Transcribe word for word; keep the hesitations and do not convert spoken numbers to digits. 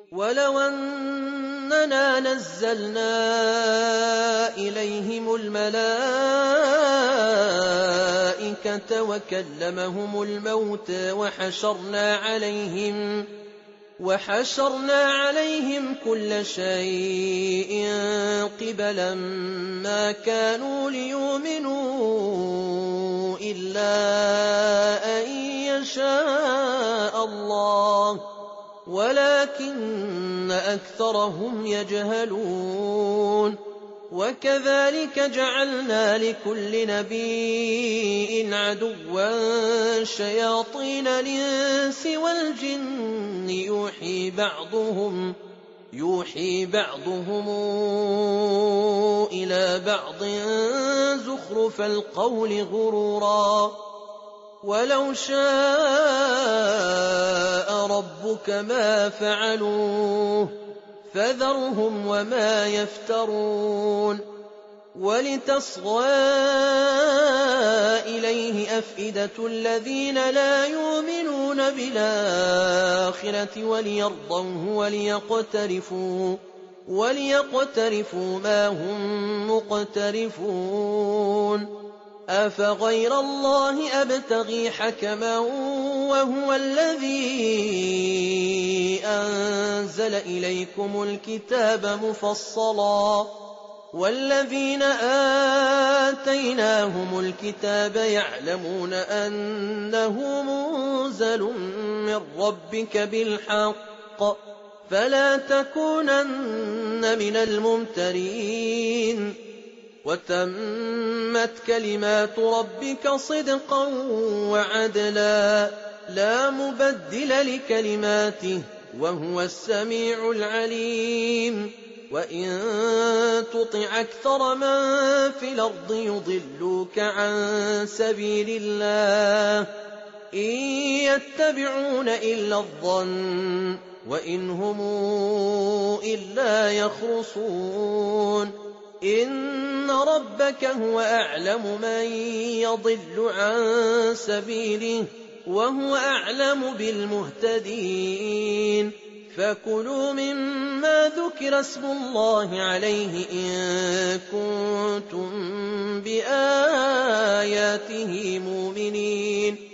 ولو أننا نزلنا إليهم الملائكة وكلمهم الموتى وحشرنا عليهم وحشرنا عليهم كل شيء قبلا ما كانوا ليؤمنوا إلا أن يشاء الله ولكن أكثرهم يجهلون. وكذلك جعلنا لكل نبي عدوا شياطين الإنس والجن يوحي بعضهم يوحي بعضهم إلى بعض زخرف القول غرورا ولو شاء ربك ما فعلوه فذرهم وما يفترون. ولتصغى إليه أفئدة الذين لا يؤمنون بالآخرة وليرضوه وليقترفوا, وليقترفوا ما هم مقترفون. أفغير الله أبتغي حكما وهو الذي أنزل إليكم الكتاب مفصلا والذين آتيناهم الكتاب يعلمون أنه منزل من ربك بالحق فلا تكونن من الممترين. وتمت كلمات ربك صدقا وعدلا لا مبدل لكلماته وهو السميع العليم. وإن تطع أكثر من في الأرض يضلوك عن سبيل الله إن يتبعون إلا الظن وإن هم إلا يخرصون. إن ربك هو أعلم من يضل عن سبيله وهو أعلم بالمهتدين. فكلوا مما ذكر اسم الله عليه إن كنتم بآياته مؤمنين.